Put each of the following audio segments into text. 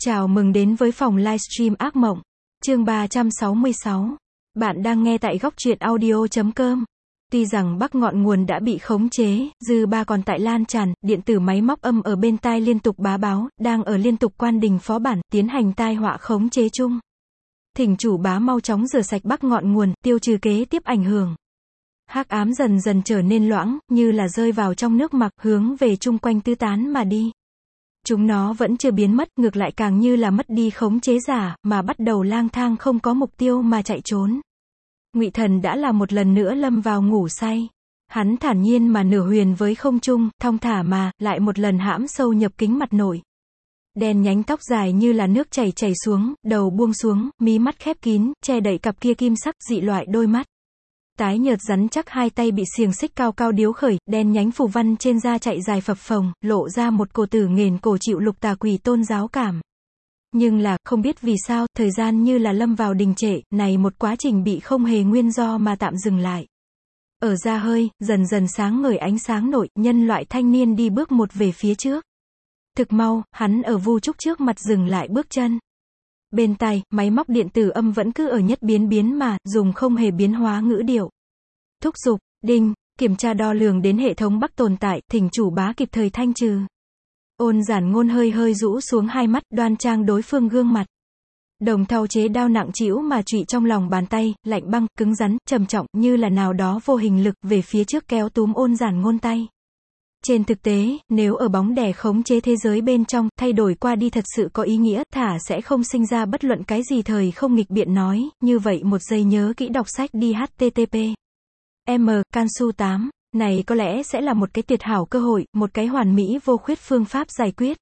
Chào mừng đến với phòng livestream ác mộng. Chương 366. Bạn đang nghe tại góc truyện audio.com. Tuy rằng Bắc ngọn nguồn đã bị khống chế, dư ba còn tại lan tràn, điện tử máy móc âm ở bên tai liên tục bá báo, đang ở liên tục quan đình phó bản, tiến hành tai họa khống chế chung. Thỉnh chủ bá mau chóng rửa sạch Bắc ngọn nguồn, tiêu trừ kế tiếp ảnh hưởng. Hắc ám dần dần trở nên loãng, như là rơi vào trong nước mặc, hướng về chung quanh tứ tán mà đi. Chúng nó vẫn chưa biến mất, ngược lại càng như là mất đi khống chế giả, mà bắt đầu lang thang không có mục tiêu mà chạy trốn. Ngụy Thần đã là một lần nữa lâm vào ngủ say. Hắn thản nhiên mà nửa huyền với không trung, thong thả mà, lại một lần hãm sâu nhập kính mặt nổi. Đen nhánh tóc dài như là nước chảy chảy xuống, đầu buông xuống, mí mắt khép kín, che đậy cặp kia kim sắc, dị loại đôi mắt. Tái nhợt rắn chắc hai tay bị xiềng xích cao cao điếu khởi, đen nhánh phù văn trên da chạy dài phập phồng, lộ ra một cổ tử nghền cổ chịu lục tà quỷ tôn giáo cảm. Nhưng là, không biết vì sao, thời gian như là lâm vào đình trệ, này một quá trình bị không hề nguyên do mà tạm dừng lại. Ở da hơi, dần dần sáng ngời ánh sáng nổi, nhân loại thanh niên đi bước một về phía trước. Thực mau, hắn ở Vu Trúc trước mặt dừng lại bước chân. Bên tai, máy móc điện tử âm vẫn cứ ở nhất biến mà, dùng không hề biến hóa ngữ điệu. Thúc giục, đinh, kiểm tra đo lường đến hệ thống Bắc tồn tại, thỉnh chủ bá kịp thời thanh trừ. Ôn Giản Ngôn hơi rũ xuống hai mắt, đoan trang đối phương gương mặt. Đồng thau chế đao nặng trĩu mà trụy trong lòng bàn tay, lạnh băng, cứng rắn, trầm trọng, như là nào đó vô hình lực về phía trước kéo túm Ôn Giản Ngôn tay. Trên thực tế, nếu ở bóng đè khống chế thế giới bên trong, thay đổi qua đi thật sự có ý nghĩa, thả sẽ không sinh ra bất luận cái gì thời không nghịch biện nói, như vậy một giây nhớ kỹ đọc sách đi http. Cansu 8, này có lẽ sẽ là một cái tuyệt hảo cơ hội, một cái hoàn mỹ vô khuyết phương pháp giải quyết.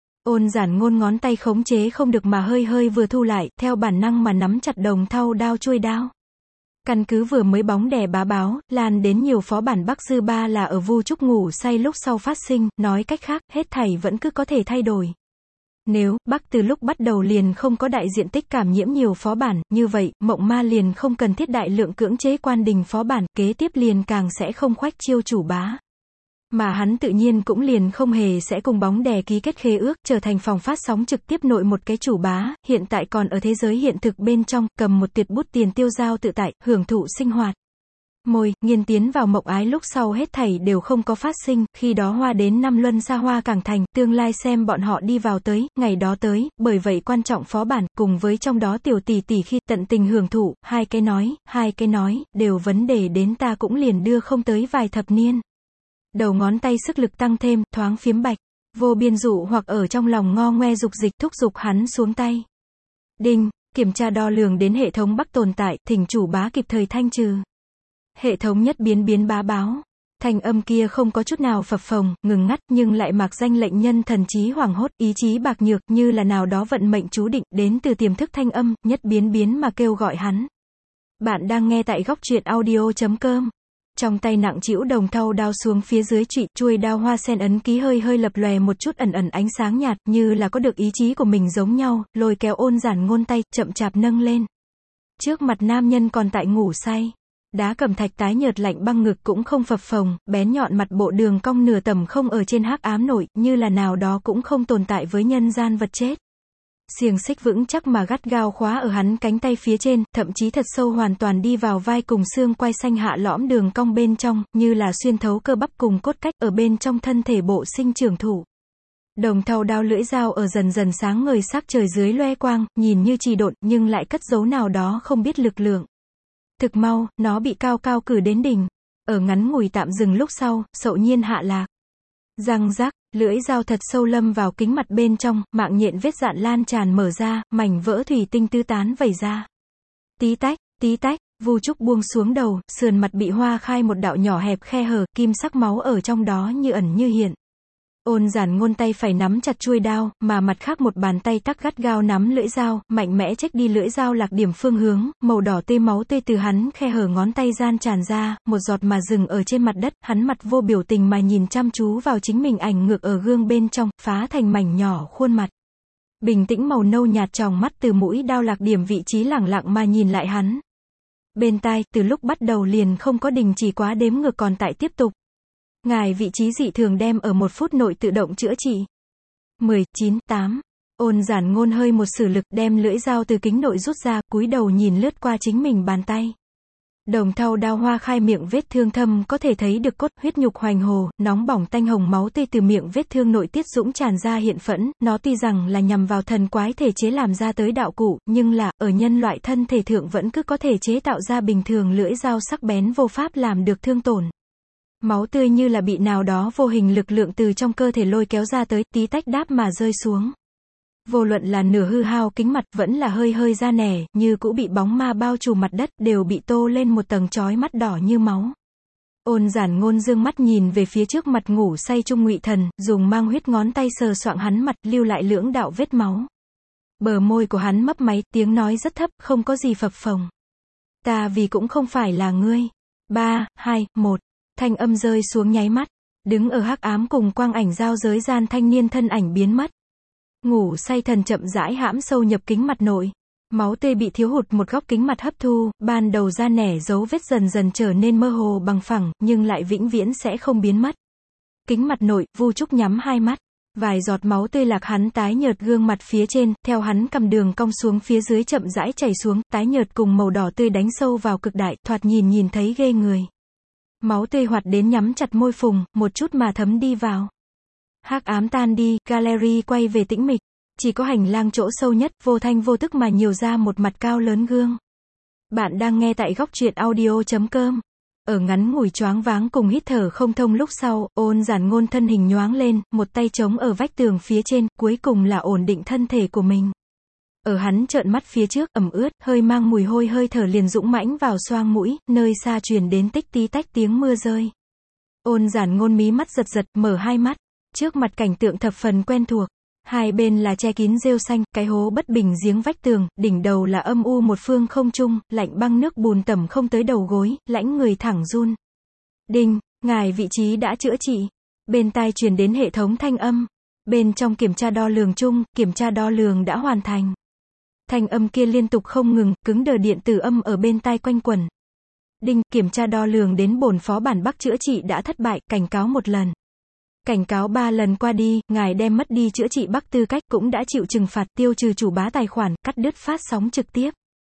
Ôn Giản Ngôn ngón tay khống chế không được mà hơi vừa thu lại, theo bản năng mà nắm chặt đồng thau đao chuôi đao. Căn cứ vừa mới bóng đè bá báo, lan đến nhiều phó bản Bắc dư ba là ở Vu Trúc ngủ say lúc sau phát sinh, nói cách khác, hết thảy vẫn cứ có thể thay đổi. Nếu, Bắc từ lúc bắt đầu liền không có đại diện tích cảm nhiễm nhiều phó bản, như vậy, Mộng Ma liền không cần thiết đại lượng cưỡng chế quan đình phó bản, kế tiếp liền càng sẽ không khoách chiêu chủ bá. Mà hắn tự nhiên cũng liền không hề sẽ cùng bóng đè ký kết khế ước, trở thành phòng phát sóng trực tiếp nội một cái chủ bá, hiện tại còn ở thế giới hiện thực bên trong, cầm một tuyệt bút tiền tiêu dao tự tại, hưởng thụ sinh hoạt. Nghiên tiến vào mộng ái lúc sau hết thảy đều không có phát sinh, khi đó hoa đến năm luân xa hoa càng thành, tương lai xem bọn họ đi vào tới, ngày đó tới, bởi vậy quan trọng phó bản, cùng với trong đó tiểu tỷ tỷ khi tận tình hưởng thụ, hai cái nói, đều vấn đề đến ta cũng liền đưa không tới vài thập niên. Đầu ngón tay sức lực tăng thêm, thoáng phiếm bạch, vô biên dụ hoặc ở trong lòng ngo ngoe dục dịch thúc giục hắn xuống tay. Đinh, kiểm tra đo lường đến hệ thống Bắc tồn tại, thỉnh chủ bá kịp thời thanh trừ. Hệ thống nhất biến bá báo. Thanh âm kia không có chút nào phập phồng, ngừng ngắt, nhưng lại mạc danh lệnh nhân thần trí hoảng hốt, ý chí bạc nhược, như là nào đó vận mệnh chú định, đến từ tiềm thức thanh âm, nhất biến mà kêu gọi hắn. Bạn đang nghe tại góc truyện audio.com. Trong tay nặng trĩu đồng thau đao xuống phía dưới trụy, chuôi đao hoa sen ấn ký hơi lập lòe một chút ẩn ánh sáng nhạt, như là có được ý chí của mình giống nhau, lôi kéo Ôn Giản Ngôn tay, chậm chạp nâng lên. Trước mặt nam nhân còn tại ngủ say. Đá cẩm thạch tái nhợt lạnh băng ngực cũng không phập phồng, bén nhọn mặt bộ đường cong nửa tầm không ở trên hắc ám nổi, như là nào đó cũng không tồn tại với nhân gian vật chết. Xiềng xích vững chắc mà gắt gao khóa ở hắn cánh tay phía trên, thậm chí thật sâu hoàn toàn đi vào vai cùng xương quai xanh hạ lõm đường cong bên trong, như là xuyên thấu cơ bắp cùng cốt cách ở bên trong thân thể bộ sinh trưởng thủ. Đồng thau đao lưỡi dao ở dần sáng ngời sắc trời dưới loe quang, nhìn như trì độn, nhưng lại cất giấu nào đó không biết lực lượng. Thực mau, nó bị cao cử đến đỉnh. Ở ngắn ngủi tạm dừng lúc sau, sậu nhiên hạ lạc. Răng rắc, lưỡi dao thật sâu lâm vào kính mặt bên trong, mạng nhện vết dạn lan tràn mở ra, mảnh vỡ thủy tinh tứ tán vẩy ra. Tí tách, Vu Trúc buông xuống đầu, sườn mặt bị hoa khai một đạo nhỏ hẹp khe hở, kim sắc máu ở trong đó như ẩn như hiện. Ôn Giản Ngôn tay phải nắm chặt chuôi đao, mà mặt khác một bàn tay tắc gắt gao nắm lưỡi dao, mạnh mẽ chếch đi lưỡi dao lạc điểm phương hướng, màu đỏ tươi máu tươi từ hắn khe hở ngón tay gian tràn ra, một giọt mà dừng ở trên mặt đất, hắn mặt vô biểu tình mà nhìn chăm chú vào chính mình ảnh ngược ở gương bên trong, phá thành mảnh nhỏ khuôn mặt. Bình tĩnh màu nâu nhạt tròng mắt từ mũi đao lạc điểm vị trí lẳng lặng mà nhìn lại hắn. Bên tai, từ lúc bắt đầu liền không có đình chỉ quá đếm ngược còn tại tiếp tục. Ngài vị trí dị thường đem ở 1 phút nội tự động chữa trị. 10, 9, 8. Ôn Giản Ngôn hơi một sử lực đem lưỡi dao từ kính nội rút ra, cúi đầu nhìn lướt qua chính mình bàn tay. Đồng thau đao hoa khai miệng vết thương thâm có thể thấy được cốt, huyết nhục hoành hồ, nóng bỏng tanh hồng máu tươi từ miệng vết thương nội tiết dũng tràn ra hiện phẫn, nó tuy rằng là nhằm vào thần quái thể chế làm ra tới đạo cụ, nhưng là, ở nhân loại thân thể thượng vẫn cứ có thể chế tạo ra bình thường lưỡi dao sắc bén vô pháp làm được thương tổn. Máu tươi như là bị nào đó vô hình lực lượng từ trong cơ thể lôi kéo ra tới, tí tách đáp mà rơi xuống. Vô luận là nửa hư hao kính mặt, vẫn là hơi hơi da nẻ, như cũ bị bóng ma bao trùm mặt đất, đều bị tô lên một tầng chói mắt đỏ như máu. Ôn Giản Ngôn dương mắt nhìn về phía trước mặt ngủ say Trung Ngụy Thần, dùng mang huyết ngón tay sờ soạng hắn mặt, lưu lại lưỡng đạo vết máu. Bờ môi của hắn mấp máy, tiếng nói rất thấp, không có gì phập phồng. Ta vì cũng không phải là ngươi. 3, 2, 1. Thanh âm rơi xuống nháy mắt. Đứng ở hắc ám cùng quang ảnh giao giới gian thanh niên thân ảnh biến mất. Ngủ say thần chậm rãi hãm sâu nhập kính mặt nội. Máu tươi bị thiếu hụt một góc kính mặt hấp thu, ban đầu da nẻ dấu vết dần dần trở nên mơ hồ bằng phẳng, nhưng lại vĩnh viễn sẽ không biến mất. Kính mặt nội, Vu Trúc nhắm hai mắt. Vài giọt máu tươi lạc hắn tái nhợt gương mặt phía trên, theo hắn cầm đường cong xuống phía dưới chậm rãi chảy xuống, tái nhợt cùng màu đỏ tươi đánh sâu vào cực đại, thoạt nhìn thấy ghê người. Máu tươi hoạt đến nhắm chặt môi phùng, một chút mà thấm đi vào. Hắc ám tan đi, gallery quay về tĩnh mịch. Chỉ có hành lang chỗ sâu nhất, vô thanh vô tức mà nhiều ra một mặt cao lớn gương. Bạn đang nghe tại góc truyện audio.com. Ở ngắn ngủi choáng váng cùng hít thở không thông lúc sau, Ôn Giản Ngôn thân hình nhoáng lên, một tay chống ở vách tường phía trên, cuối cùng là ổn định thân thể của mình. Ở hắn trợn mắt phía trước, ẩm ướt, hơi mang mùi hôi hơi thở liền dũng mãnh vào xoang mũi, nơi xa truyền đến tích tí tách tiếng mưa rơi. Ôn Giản Ngôn mí mắt giật giật, mở hai mắt. Trước mặt cảnh tượng thập phần quen thuộc. Hai bên là che kín rêu xanh, cái hố bất bình giếng vách tường, đỉnh đầu là âm u một phương không trung, lạnh băng nước bùn tẩm không tới đầu gối, lãnh người thẳng run. Đinh, ngài vị trí đã chữa trị. Bên tai truyền đến hệ thống thanh âm. Bên trong kiểm tra đo lường chung, kiểm tra đo lường đã hoàn thành. Thanh âm kia liên tục không ngừng, cứng đờ điện tử âm ở bên tai quanh quẩn. Đinh, kiểm tra đo lường đến bổn phó bản Bắc chữa trị đã thất bại, cảnh cáo một lần. Cảnh cáo 3 lần qua đi, ngài đem mất đi chữa trị Bắc tư cách, cũng đã chịu trừng phạt, tiêu trừ chủ bá tài khoản, cắt đứt phát sóng trực tiếp.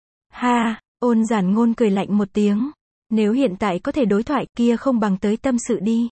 Ha, Ôn Giản Ngôn cười lạnh một tiếng. Nếu hiện tại có thể đối thoại, kia không bằng tới tâm sự đi.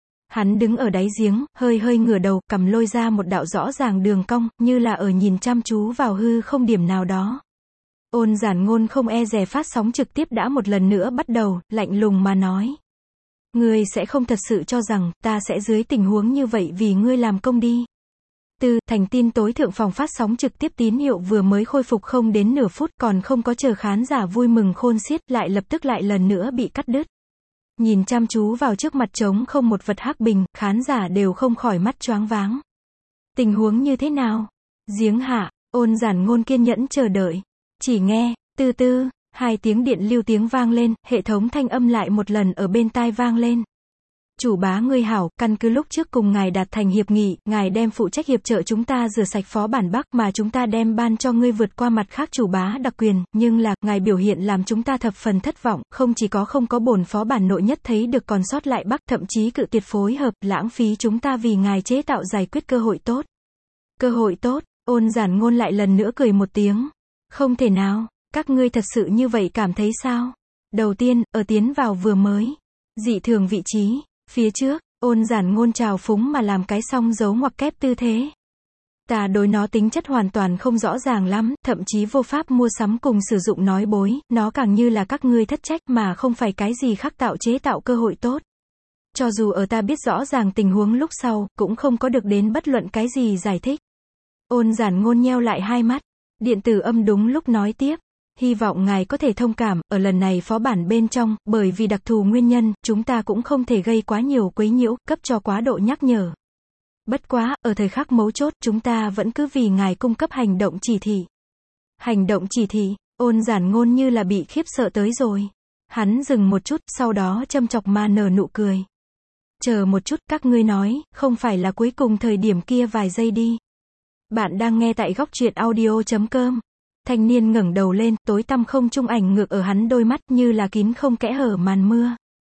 Hắn đứng ở đáy giếng, hơi hơi ngửa đầu, cầm lôi ra một đạo rõ ràng đường cong, như là ở nhìn chăm chú vào hư không điểm nào đó. Ôn Giản Ngôn không e dè phát sóng trực tiếp đã một lần nữa bắt đầu, lạnh lùng mà nói. Ngươi sẽ không thật sự cho rằng, ta sẽ dưới tình huống như vậy vì ngươi làm công đi. Thành tin tối thượng phòng phát sóng trực tiếp tín hiệu vừa mới khôi phục không đến nửa phút, còn không có chờ khán giả vui mừng khôn xiết, lại lập tức lại lần nữa bị cắt đứt. Nhìn chăm chú vào trước mặt trống không một vật hắc bình, khán giả đều không khỏi mắt choáng váng. Tình huống như thế nào? Giếng hạ, Ôn Giản Ngôn kiên nhẫn chờ đợi. Chỉ nghe, từ từ, hai tiếng điện lưu tiếng vang lên, hệ thống thanh âm lại một lần ở bên tai vang lên. Chủ bá ngươi hảo, căn cứ lúc trước cùng ngài đạt thành hiệp nghị, ngài đem phụ trách hiệp trợ chúng ta rửa sạch phó bản Bắc mà chúng ta đem ban cho ngươi vượt qua mặt khác chủ bá đặc quyền, nhưng là, ngài biểu hiện làm chúng ta thập phần thất vọng, không chỉ không có bổn phó bản nội nhất thấy được còn sót lại Bắc, thậm chí cự tuyệt phối hợp, lãng phí chúng ta vì ngài chế tạo giải quyết cơ hội tốt. Cơ hội tốt, Ôn Giản Ngôn lại lần nữa cười một tiếng. Không thể nào, các ngươi thật sự như vậy cảm thấy sao? Đầu tiên, ở tiến vào vừa mới. Dị thường vị trí. Phía trước, Ôn Giản Ngôn trào phúng mà làm cái song dấu ngoặc kép tư thế. Ta đối nó tính chất hoàn toàn không rõ ràng lắm, thậm chí vô pháp mua sắm cùng sử dụng nói bối, nó càng như là các ngươi thất trách mà không phải cái gì khác tạo chế tạo cơ hội tốt. Cho dù ở ta biết rõ ràng tình huống lúc sau, cũng không có được đến bất luận cái gì giải thích. Ôn Giản Ngôn nheo lại hai mắt. Điện tử âm đúng lúc nói tiếp. Hy vọng ngài có thể thông cảm, ở lần này phó bản bên trong, bởi vì đặc thù nguyên nhân, chúng ta cũng không thể gây quá nhiều quấy nhiễu, cấp cho quá độ nhắc nhở. Bất quá, ở thời khắc mấu chốt, chúng ta vẫn cứ vì ngài cung cấp hành động chỉ thị. Hành động chỉ thị, Ôn Giản Ngôn như là bị khiếp sợ tới rồi. Hắn dừng một chút, sau đó châm chọc mà nở nụ cười. Chờ một chút, các ngươi nói, không phải là cuối cùng thời điểm kia vài giây đi. Bạn đang nghe tại góc truyện audio.com. Thanh niên ngẩng đầu lên, tối tăm không trung ảnh ngược ở hắn đôi mắt như là kín không kẽ hở màn mưa.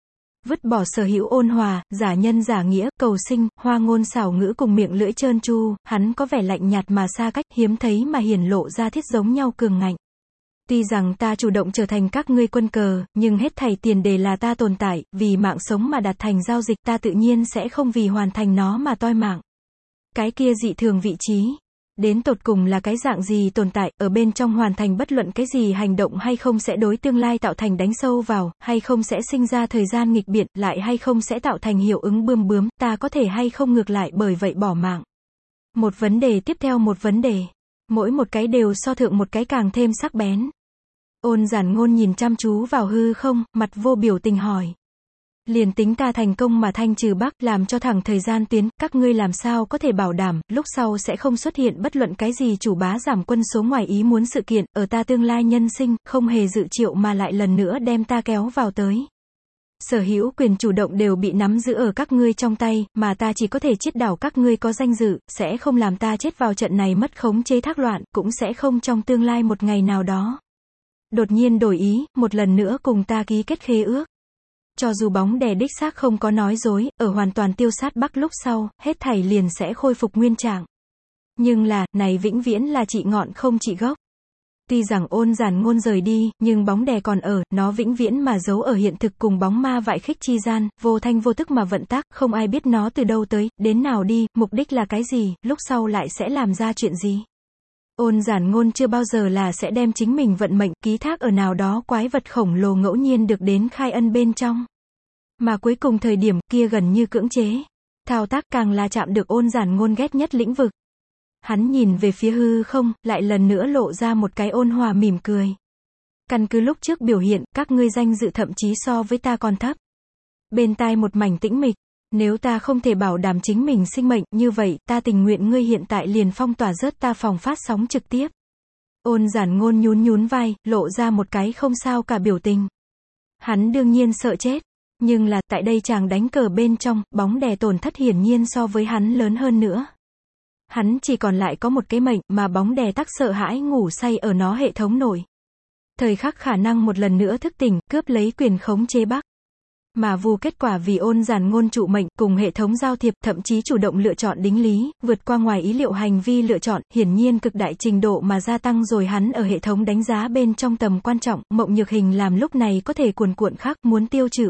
Vứt bỏ sở hữu ôn hòa, giả nhân giả nghĩa, cầu sinh, hoa ngôn xảo ngữ cùng miệng lưỡi trơn tru, hắn có vẻ lạnh nhạt mà xa cách, hiếm thấy mà hiển lộ ra thiết giống nhau cường ngạnh. Tuy rằng ta chủ động trở thành các ngươi quân cờ, nhưng hết thảy tiền đề là ta tồn tại, vì mạng sống mà đạt thành giao dịch, ta tự nhiên sẽ không vì hoàn thành nó mà toi mạng. Cái kia dị thường vị trí, đến tột cùng là cái dạng gì tồn tại, ở bên trong hoàn thành bất luận cái gì hành động hay không sẽ đối tương lai tạo thành đánh sâu vào, hay không sẽ sinh ra thời gian nghịch biện, lại hay không sẽ tạo thành hiệu ứng bươm bướm, ta có thể hay không ngược lại bởi vậy bỏ mạng. Một vấn đề tiếp theo một vấn đề. Mỗi một cái đều so thượng một cái càng thêm sắc bén. Ôn Giản Ngôn nhìn chăm chú vào hư không, mặt vô biểu tình hỏi. Liền tính ta thành công mà thanh trừ Bắc, làm cho thẳng thời gian tuyến, các ngươi làm sao có thể bảo đảm, lúc sau sẽ không xuất hiện bất luận cái gì chủ bá giảm quân số ngoài ý muốn sự kiện, ở ta tương lai nhân sinh, không hề dự triệu mà lại lần nữa đem ta kéo vào tới. Sở hữu quyền chủ động đều bị nắm giữ ở các ngươi trong tay, mà ta chỉ có thể chiết đảo các ngươi có danh dự, sẽ không làm ta chết vào trận này mất khống chế thác loạn, cũng sẽ không trong tương lai một ngày nào đó đột nhiên đổi ý, một lần nữa cùng ta ký kết khế ước. Cho dù bóng đè đích xác không có nói dối, ở hoàn toàn tiêu sát Bắc lúc sau, hết thảy liền sẽ khôi phục nguyên trạng. Nhưng là, này vĩnh viễn là trị ngọn không trị gốc. Tuy rằng Ôn Giản Ngôn rời đi, nhưng bóng đè còn ở, nó vĩnh viễn mà giấu ở hiện thực cùng bóng ma vại khích chi gian, vô thanh vô tức mà vận tác, không ai biết nó từ đâu tới, đến nào đi, mục đích là cái gì, lúc sau lại sẽ làm ra chuyện gì. Ôn Giản Ngôn chưa bao giờ là sẽ đem chính mình vận mệnh ký thác ở nào đó quái vật khổng lồ ngẫu nhiên được đến khai ân bên trong. Mà cuối cùng thời điểm kia gần như cưỡng chế. Thao tác càng là chạm được Ôn Giản Ngôn ghét nhất lĩnh vực. Hắn nhìn về phía hư không, lại lần nữa lộ ra một cái ôn hòa mỉm cười. Căn cứ lúc trước biểu hiện, các ngươi danh dự thậm chí so với ta còn thấp. Bên tai một mảnh tĩnh mịch. Nếu ta không thể bảo đảm chính mình sinh mệnh, như vậy, ta tình nguyện ngươi hiện tại liền phong tỏa rớt ta phòng phát sóng trực tiếp. Ôn Giản Ngôn nhún vai, lộ ra một cái không sao cả biểu tình. Hắn đương nhiên sợ chết. Nhưng là, tại đây chàng đánh cờ bên trong, bóng đè tổn thất hiển nhiên so với hắn lớn hơn nữa. Hắn chỉ còn lại có một cái mệnh, mà bóng đè tắc sợ hãi ngủ say ở nó hệ thống nổi. Thời khắc khả năng một lần nữa thức tỉnh, cướp lấy quyền khống chế Bắc. Mà vu kết quả vì Ôn Giản Ngôn trụ mệnh, cùng hệ thống giao thiệp, thậm chí chủ động lựa chọn đính lý, vượt qua ngoài ý liệu hành vi lựa chọn, hiển nhiên cực đại trình độ mà gia tăng rồi hắn ở hệ thống đánh giá bên trong tầm quan trọng, Mộng Nhược Hình làm lúc này có thể cuồn cuộn khắc, muốn tiêu trừ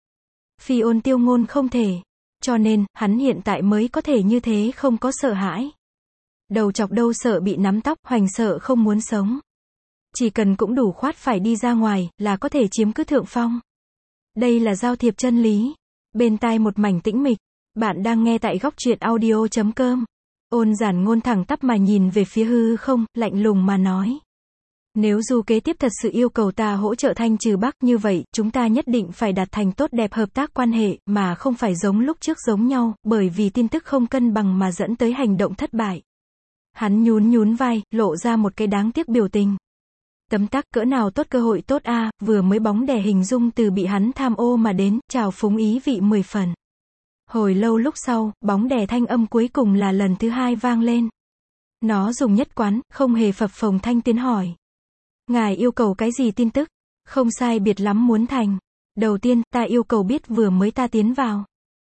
Phi Ôn Tiêu Ngôn không thể. Cho nên, hắn hiện tại mới có thể như thế không có sợ hãi. Đầu chọc đâu sợ bị nắm tóc, hoành sợ không muốn sống. Chỉ cần cũng đủ khoát phải đi ra ngoài, là có thể chiếm cứ thượng phong. Đây là giao thiệp chân lý. Bên tai một mảnh tĩnh mịch. Bạn đang nghe tại góc truyện audio.com. Ôn Giản Ngôn thẳng tắp mà nhìn về phía hư không, lạnh lùng mà nói. Nếu Du kế tiếp thật sự yêu cầu ta hỗ trợ thanh trừ Bắc như vậy, chúng ta nhất định phải đạt thành tốt đẹp hợp tác quan hệ, mà không phải giống lúc trước giống nhau, bởi vì tin tức không cân bằng mà dẫn tới hành động thất bại. Hắn nhún vai, lộ ra một cái đáng tiếc biểu tình. Tấm tắc cỡ nào tốt cơ hội tốt a, vừa mới bóng đè hình dung từ bị hắn tham ô mà đến, trào phúng ý vị 10 phần. Hồi lâu lúc sau, bóng đè thanh âm cuối cùng là lần thứ hai vang lên. Nó dùng nhất quán, không hề phập phồng thanh tiến hỏi. Ngài yêu cầu cái gì tin tức? Không sai biệt lắm muốn thành. Đầu tiên, ta yêu cầu biết vừa mới ta tiến vào.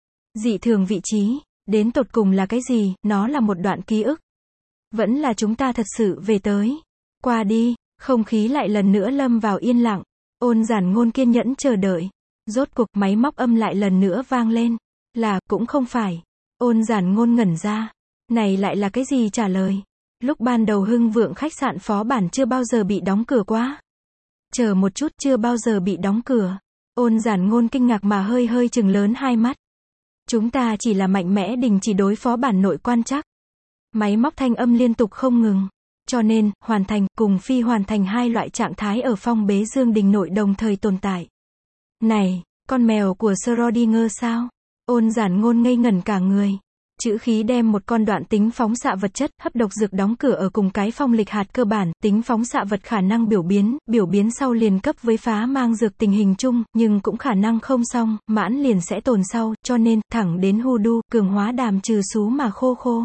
Dị thường vị trí, đến tột cùng là cái gì, nó là một đoạn ký ức. Vẫn là chúng ta thật sự về tới. Qua đi, không khí lại lần nữa lâm vào yên lặng. Ôn Giản Ngôn kiên nhẫn chờ đợi. Rốt cuộc máy móc âm lại lần nữa vang lên. Là, cũng không phải. Ôn Giản Ngôn ngẩn ra. Này lại là cái gì trả lời? Lúc ban đầu Hưng Vượng khách sạn phó bản chưa bao giờ bị đóng cửa quá. Chờ một chút, chưa bao giờ bị đóng cửa. Ôn Giản Ngôn kinh ngạc mà hơi trừng lớn hai mắt. Chúng ta chỉ là mạnh mẽ đình chỉ đối phó bản nội quan chắc. Máy móc thanh âm liên tục không ngừng. Cho nên, hoàn thành, cùng phi hoàn thành hai loại trạng thái ở phong bế dương đình nội đồng thời tồn tại. Này, con mèo của Schrödinger sao? Ôn Giản Ngôn ngây ngẩn cả người. Chữ khí đem một con đoạn tính phóng xạ vật chất, hấp độc dược đóng cửa ở cùng cái phong lịch hạt cơ bản, tính phóng xạ vật khả năng biểu biến sau liền cấp với phá mang dược tình hình chung, nhưng cũng khả năng không xong, mãn liền sẽ tồn sau, cho nên, thẳng đến hoodoo, cường hóa đàm trừ xú mà khô.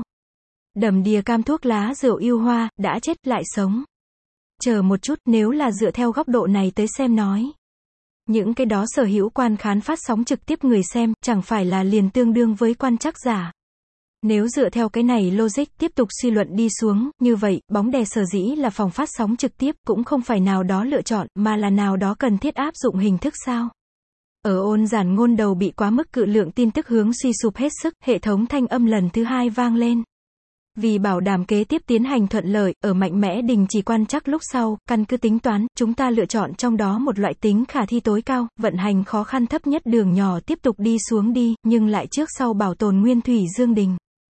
Đầm đìa cam thuốc lá rượu yêu hoa, đã chết lại sống. Chờ một chút, nếu là dựa theo góc độ này tới xem nói. Những cái đó sở hữu quan khán phát sóng trực tiếp người xem, chẳng phải là liền tương đương với quan trắc giả. Nếu dựa theo cái này logic tiếp tục suy luận đi xuống, như vậy, bóng đè sở dĩ là phòng phát sóng trực tiếp, cũng không phải nào đó lựa chọn, mà là nào đó cần thiết áp dụng hình thức sao? Ở ôn giản ngôn đầu bị quá mức cự lượng tin tức hướng suy sụp hết sức, hệ thống thanh âm lần thứ hai vang lên. Vì bảo đảm kế tiếp tiến hành thuận lợi, ở mạnh mẽ đình chỉ quan trắc lúc sau, căn cứ tính toán, chúng ta lựa chọn trong đó một loại tính khả thi tối cao, vận hành khó khăn thấp nhất đường nhỏ tiếp tục đi xuống đi, nhưng lại trước sau bảo tồn nguyên thủy dương đình.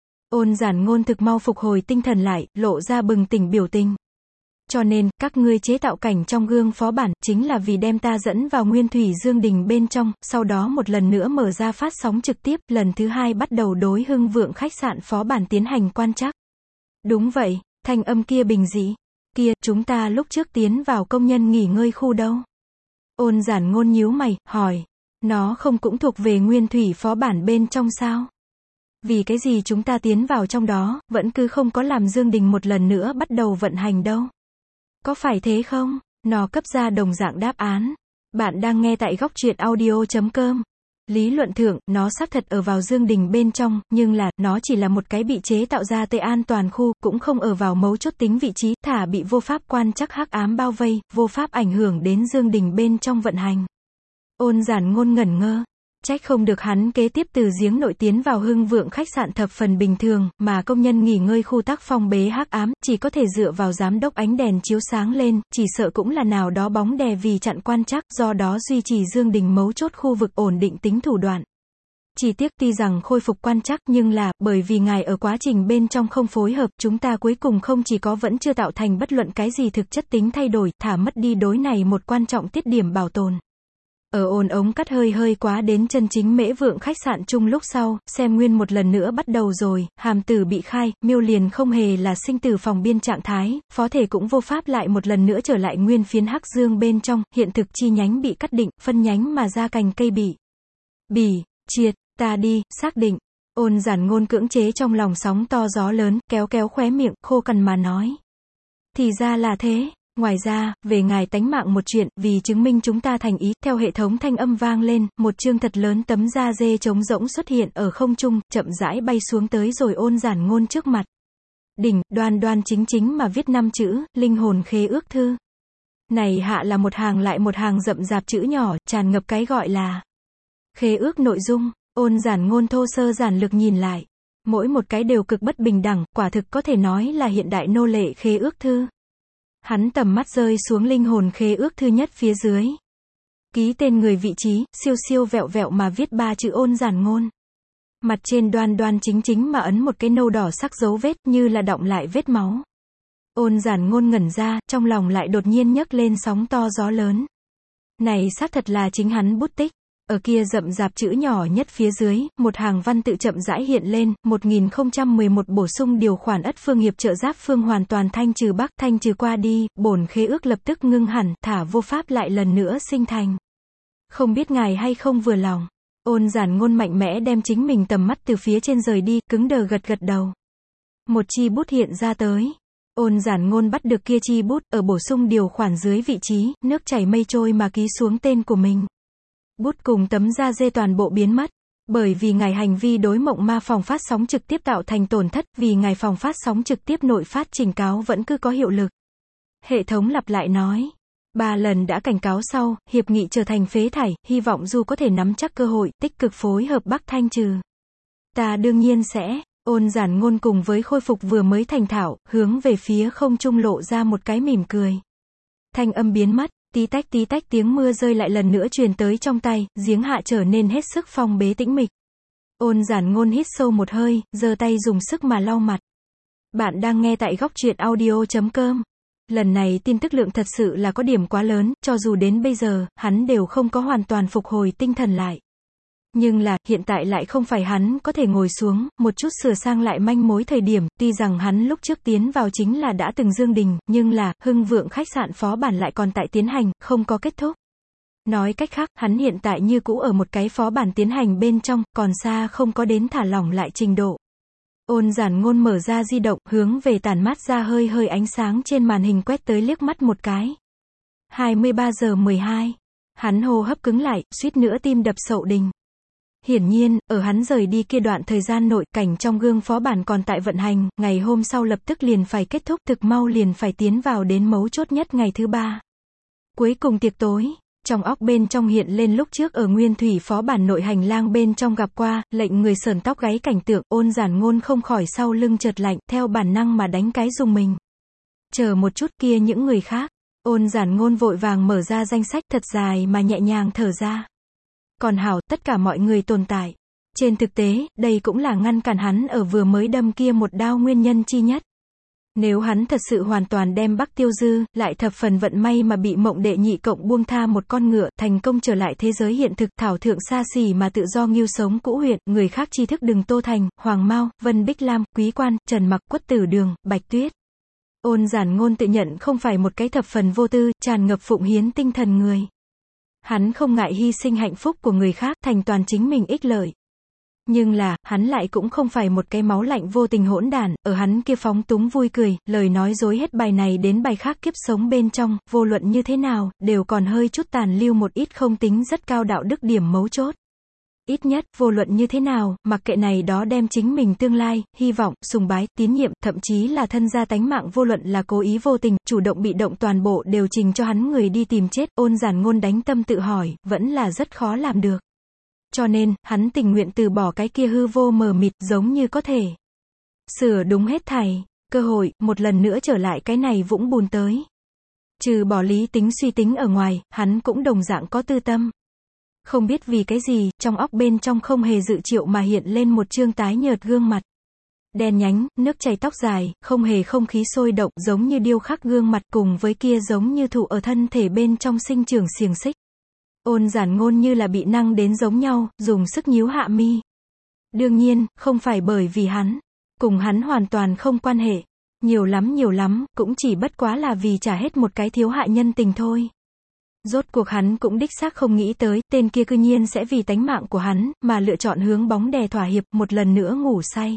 Ôn giản ngôn thực mau phục hồi tinh thần lại, lộ ra bừng tỉnh biểu tình. Cho nên, các ngươi chế tạo cảnh trong gương phó bản, chính là vì đem ta dẫn vào nguyên thủy dương đình bên trong, sau đó một lần nữa mở ra phát sóng trực tiếp, lần thứ hai bắt đầu đối Hưng Vượng khách sạn phó bản tiến hành quan trắc. Đúng vậy, thanh âm kia bình dị. Kia, chúng ta lúc trước tiến vào công nhân nghỉ ngơi khu đâu? Ôn giản ngôn nhíu mày, hỏi. Nó không cũng thuộc về nguyên thủy phó bản bên trong sao? Vì cái gì chúng ta tiến vào trong đó, vẫn cứ không có làm dương đình một lần nữa bắt đầu vận hành đâu? Có phải thế không? Nó cấp ra đồng dạng đáp án. Bạn đang nghe tại góc truyện audio.com. Lý luận thượng, nó xác thật ở vào dương đình bên trong, nhưng là, nó chỉ là một cái bị chế tạo ra tê an toàn khu, cũng không ở vào mấu chốt tính vị trí, thả bị vô pháp quan trắc hắc ám bao vây, vô pháp ảnh hưởng đến dương đình bên trong vận hành. Ôn giản ngôn ngẩn ngơ. Trách không được hắn kế tiếp từ giếng nội tiến vào Hưng Vượng khách sạn thập phần bình thường, mà công nhân nghỉ ngơi khu tác phong bế hắc ám, chỉ có thể dựa vào giám đốc ánh đèn chiếu sáng lên, chỉ sợ cũng là nào đó bóng đè vì chặn quan trắc, do đó duy trì dương đình mấu chốt khu vực ổn định tính thủ đoạn. Chỉ tiếc tuy rằng khôi phục quan trắc nhưng là, bởi vì ngài ở quá trình bên trong không phối hợp, chúng ta cuối cùng không chỉ có vẫn chưa tạo thành bất luận cái gì thực chất tính thay đổi, thả mất đi đối này một quan trọng tiết điểm bảo tồn. Ở ồn ống cắt hơi quá đến chân chính Mễ Vượng khách sạn chung lúc sau, xem nguyên một lần nữa bắt đầu rồi, hàm tử bị khai, miêu liền không hề là sinh tử phòng biên trạng thái, phó thể cũng vô pháp lại một lần nữa trở lại nguyên phiến hắc dương bên trong, hiện thực chi nhánh bị cắt định, phân nhánh mà ra cành cây bị triệt, ta đi, xác định. Ôn giản ngôn cưỡng chế trong lòng sóng to gió lớn, kéo khóe miệng, khô cằn mà nói. Thì ra là thế. Ngoài ra, về ngài tánh mạng một chuyện, vì chứng minh chúng ta thành ý, theo hệ thống thanh âm vang lên, một chương thật lớn tấm da dê trống rỗng xuất hiện ở không trung, chậm rãi bay xuống tới rồi ôn giản ngôn trước mặt. Đỉnh, đoan chính mà viết 5 chữ, linh hồn khế ước thư. Này hạ là một hàng lại một hàng rậm rạp chữ nhỏ, tràn ngập cái gọi là khế ước nội dung. Ôn giản ngôn thô sơ giản lược nhìn lại. Mỗi một cái đều cực bất bình đẳng, quả thực có thể nói là hiện đại nô lệ khế ước thư. Hắn tầm mắt rơi xuống linh hồn khế ước thư nhất phía dưới. Ký tên người vị trí, siêu vẹo mà viết 3 chữ ôn giản ngôn. Mặt trên đoan chính mà ấn một cái nâu đỏ sắc dấu vết như là đọng lại vết máu. Ôn giản ngôn ngẩn ra, trong lòng lại đột nhiên nhấc lên sóng to gió lớn. Này xác thật là chính hắn bút tích. Ở kia rậm rạp chữ nhỏ nhất phía dưới, một hàng văn tự chậm rãi hiện lên, 1011 bổ sung điều khoản ất phương hiệp trợ giáp phương hoàn toàn thanh trừ bắc, thanh trừ qua đi, bổn khế ước lập tức ngưng hẳn, thả vô pháp lại lần nữa sinh thành. Không biết ngài hay không vừa lòng. Ôn giản ngôn mạnh mẽ đem chính mình tầm mắt từ phía trên rời đi, cứng đờ gật đầu. Một chi bút hiện ra tới. Ôn giản ngôn bắt được kia chi bút, ở bổ sung điều khoản dưới vị trí, nước chảy mây trôi mà ký xuống tên của mình. Bút cùng tấm da dê toàn bộ biến mất. Bởi vì ngài hành vi đối mộng ma phòng phát sóng trực tiếp tạo thành tổn thất, vì ngài phòng phát sóng trực tiếp nội phát trình cáo vẫn cứ có hiệu lực. Hệ thống lặp lại nói. 3 lần đã cảnh cáo sau, hiệp nghị trở thành phế thải, hy vọng Du có thể nắm chắc cơ hội, tích cực phối hợp Bắc thanh trừ. Ta đương nhiên sẽ. Ôn giản ngôn cùng với khôi phục vừa mới thành thạo, hướng về phía không trung lộ ra một cái mỉm cười. Thanh âm biến mất. Tí tách tiếng mưa rơi lại lần nữa truyền tới trong tay, giếng hạ trở nên hết sức phong bế tĩnh mịch. Ôn giản ngôn hít sâu một hơi, giơ tay dùng sức mà lau mặt. Bạn đang nghe tại góc truyện audio.com. Lần này tin tức lượng thật sự là có điểm quá lớn, cho dù đến bây giờ, hắn đều không có hoàn toàn phục hồi tinh thần lại. Nhưng là, hiện tại lại không phải hắn có thể ngồi xuống, một chút sửa sang lại manh mối thời điểm, tuy rằng hắn lúc trước tiến vào chính là đã từng dương đình, nhưng là, Hưng Vượng khách sạn phó bản lại còn tại tiến hành, không có kết thúc. Nói cách khác, hắn hiện tại như cũ ở một cái phó bản tiến hành bên trong, còn xa không có đến thả lỏng lại trình độ. Ôn giản ngôn mở ra di động, hướng về tản mát ra hơi ánh sáng trên màn hình quét tới liếc mắt một cái. 23 giờ 12. Hắn hô hấp cứng lại, suýt nữa tim đập sậu đình. Hiển nhiên, ở hắn rời đi kia đoạn thời gian nội, cảnh trong gương phó bản còn tại vận hành, ngày hôm sau lập tức liền phải kết thúc, thực mau liền phải tiến vào đến mấu chốt nhất ngày thứ 3. Cuối cùng tiệc tối, trong óc bên trong hiện lên lúc trước ở Nguyên Thủy phó bản nội hành lang bên trong gặp qua, lệnh người sởn tóc gáy cảnh tượng, Ôn Giản Ngôn không khỏi sau lưng chợt lạnh, theo bản năng mà đánh cái dùng mình. Chờ một chút, kia những người khác. Ôn Giản Ngôn vội vàng mở ra danh sách thật dài mà nhẹ nhàng thở ra. Còn hảo, tất cả mọi người tồn tại. Trên thực tế, đây cũng là ngăn cản hắn ở vừa mới đâm kia một đao nguyên nhân chi nhất. Nếu hắn thật sự hoàn toàn đem Bắc Tiêu Dư, lại thập phần vận may mà bị Mộng Đệ Nhị Cộng buông tha một con ngựa, thành công trở lại thế giới hiện thực, thảo thượng xa xỉ mà tự do nghêu sống cũ huyện, người khác tri thức đừng Tô Thành, Hoàng Mao, Vân Bích Lam, Quý Quan, Trần Mặc, Quất Tử Đường, Bạch Tuyết. Ôn Giản Ngôn tự nhận không phải một cái thập phần vô tư, tràn ngập phụng hiến tinh thần người. Hắn không ngại hy sinh hạnh phúc của người khác, thành toàn chính mình ích lợi. Nhưng là, hắn lại cũng không phải một cái máu lạnh vô tình hỗn đản, ở hắn kia phóng túng vui cười, lời nói dối hết bài này đến bài khác kiếp sống bên trong, vô luận như thế nào, đều còn hơi chút tàn lưu một ít không tính rất cao đạo đức điểm mấu chốt. Ít nhất, vô luận như thế nào, mặc kệ này đó đem chính mình tương lai, hy vọng, sùng bái, tín nhiệm, thậm chí là thân gia tánh mạng vô luận là cố ý vô tình, chủ động bị động toàn bộ đều trình cho hắn người đi tìm chết, Ôn Giản Ngôn đánh tâm tự hỏi, vẫn là rất khó làm được. Cho nên, hắn tình nguyện từ bỏ cái kia hư vô mờ mịt, giống như có thể sửa đúng hết thảy, cơ hội, một lần nữa trở lại cái này vũng bùn tới. Trừ bỏ lý tính suy tính ở ngoài, hắn cũng đồng dạng có tư tâm. Không biết vì cái gì, trong óc bên trong không hề dự triệu mà hiện lên một trương tái nhợt gương mặt. Đen nhánh, nước chảy tóc dài, không hề không khí sôi động, giống như điêu khắc gương mặt cùng với kia giống như thụ ở thân thể bên trong sinh trưởng xiềng xích. Ôn Giản Ngôn như là bị năng đến giống nhau, dùng sức nhíu hạ mi. Đương nhiên, không phải bởi vì hắn. Cùng hắn hoàn toàn không quan hệ. Nhiều lắm, cũng chỉ bất quá là vì trả hết một cái thiếu hạ nhân tình thôi. Rốt cuộc hắn cũng đích xác không nghĩ tới, tên kia cư nhiên sẽ vì tánh mạng của hắn, mà lựa chọn hướng bóng đè thỏa hiệp, một lần nữa ngủ say.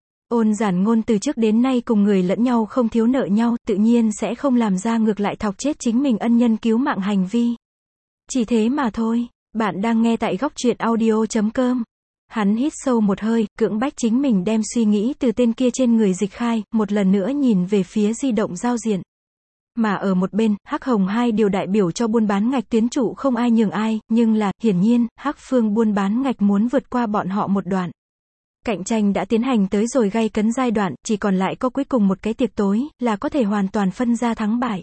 Ôn Giản Ngôn từ trước đến nay cùng người lẫn nhau không thiếu nợ nhau, tự nhiên sẽ không làm ra ngược lại thọc chết chính mình ân nhân cứu mạng hành vi. Chỉ thế mà thôi. Bạn đang nghe tại góc truyện audio.com. Hắn hít sâu một hơi, cưỡng bách chính mình đem suy nghĩ từ tên kia trên người dịch khai, một lần nữa nhìn về phía di động giao diện. Mà ở một bên, Hắc Hồng hai điều đại biểu cho buôn bán ngạch tuyến trụ không ai nhường ai, nhưng là, hiển nhiên, Hắc phương buôn bán ngạch muốn vượt qua bọn họ một đoạn. Cạnh tranh đã tiến hành tới rồi gay cấn giai đoạn, chỉ còn lại có cuối cùng một cái tiệc tối, là có thể hoàn toàn phân ra thắng bại.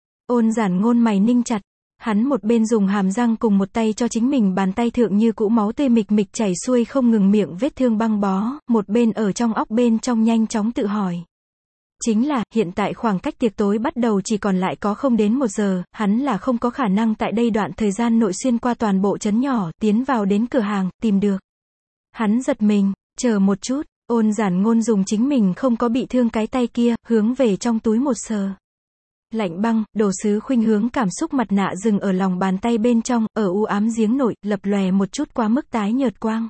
Ôn Giản Ngôn mày ninh chặt. Hắn một bên dùng hàm răng cùng một tay cho chính mình bàn tay thượng như cũ máu tươi mịch mịch chảy xuôi không ngừng miệng vết thương băng bó, một bên ở trong óc bên trong nhanh chóng tự hỏi. Chính là, hiện tại khoảng cách tiệc tối bắt đầu chỉ còn lại có không đến 1 giờ, hắn là không có khả năng tại đây đoạn thời gian nội xuyên qua toàn bộ trấn nhỏ, tiến vào đến cửa hàng, tìm được. Hắn giật mình, chờ một chút, Ôn Giản Ngôn dùng chính mình không có bị thương cái tay kia, hướng về trong túi một sờ. Lạnh băng, đồ sứ khuynh hướng cảm xúc mặt nạ dừng ở lòng bàn tay bên trong, ở u ám giếng nội, lập lòe một chút quá mức tái nhợt quang.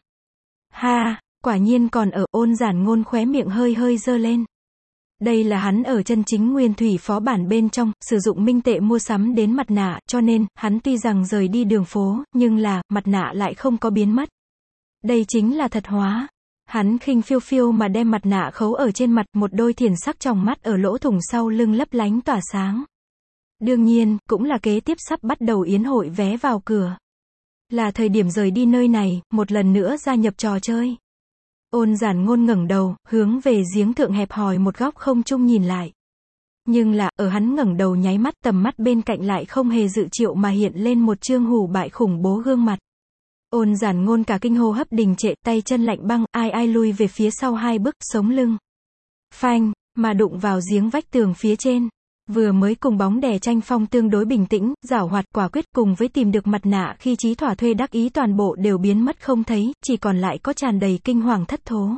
Ha, quả nhiên còn ở, Ôn Giản Ngôn khóe miệng hơi hơi dơ lên. Đây là hắn ở chân chính Nguyên Thủy phó bản bên trong, sử dụng minh tệ mua sắm đến mặt nạ, cho nên, hắn tuy rằng rời đi đường phố, nhưng là, mặt nạ lại không có biến mất. Đây chính là thật hóa. Hắn khinh phiêu phiêu mà đem mặt nạ khấu ở trên mặt, một đôi thiển sắc tròng mắt ở lỗ thủng sau lưng lấp lánh tỏa sáng. Đương nhiên, cũng là kế tiếp sắp bắt đầu yến hội vé vào cửa. Là thời điểm rời đi nơi này, một lần nữa gia nhập trò chơi. Ôn Giản Ngôn ngẩng đầu, hướng về giếng thượng hẹp hòi một góc không trung nhìn lại. Nhưng là, ở hắn ngẩng đầu nháy mắt, tầm mắt bên cạnh lại không hề dự triệu mà hiện lên một trương hủ bại khủng bố gương mặt. Ôn Giản Ngôn cả kinh hô hấp đình trệ, tay chân lạnh băng, ai lui về phía sau 2 bước, sống lưng. Phanh, mà đụng vào giếng vách tường phía trên. Vừa mới cùng bóng đè tranh phong tương đối bình tĩnh, giảo hoạt, quả quyết cùng với tìm được mặt nạ khi trí thỏa thuê đắc ý toàn bộ đều biến mất không thấy, chỉ còn lại có tràn đầy kinh hoàng thất thố.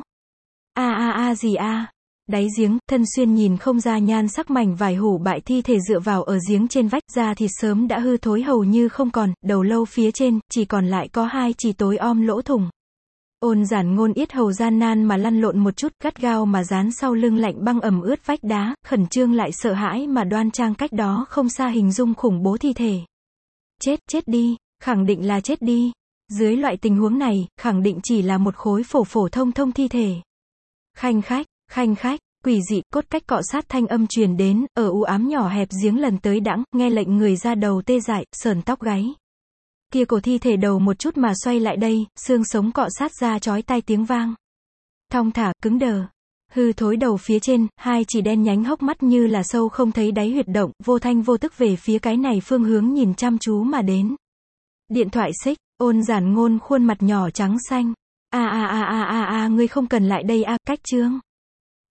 Gì a? Đáy giếng, thân xuyên nhìn không ra nhan sắc mảnh vải hủ bại thi thể dựa vào ở giếng trên vách, da thịt sớm đã hư thối hầu như không còn, đầu lâu phía trên, chỉ còn lại có 2 chỉ tối om lỗ thủng. Ôn Giản Ngôn yết hầu gian nan mà lăn lộn một chút, gắt gao mà dán sau lưng lạnh băng ẩm ướt vách đá, khẩn trương lại sợ hãi mà đoan trang cách đó không xa hình dung khủng bố thi thể. Chết đi, Khẳng định là chết đi. Dưới loại tình huống này, khẳng định chỉ là một khối phổ phổ thông thông thi thể. Khanh khách, quỷ dị, cốt cách cọ sát thanh âm truyền đến, ở u ám nhỏ hẹp giếng lần tới đãng, nghe lệnh người ra đầu tê dại, sởn tóc gáy. Kia cổ thi thể đầu một chút mà xoay lại đây, xương sống cọ sát ra chói tai tiếng vang. Thong thả, cứng đờ. Hư thối đầu phía trên, hai chỉ đen nhánh hốc mắt như là sâu không thấy đáy huyệt động, vô thanh vô tức về phía cái này phương hướng nhìn chăm chú mà đến. Điện thoại xích, Ôn Giản Ngôn khuôn mặt nhỏ trắng xanh. Ngươi không cần lại đây cách Trương.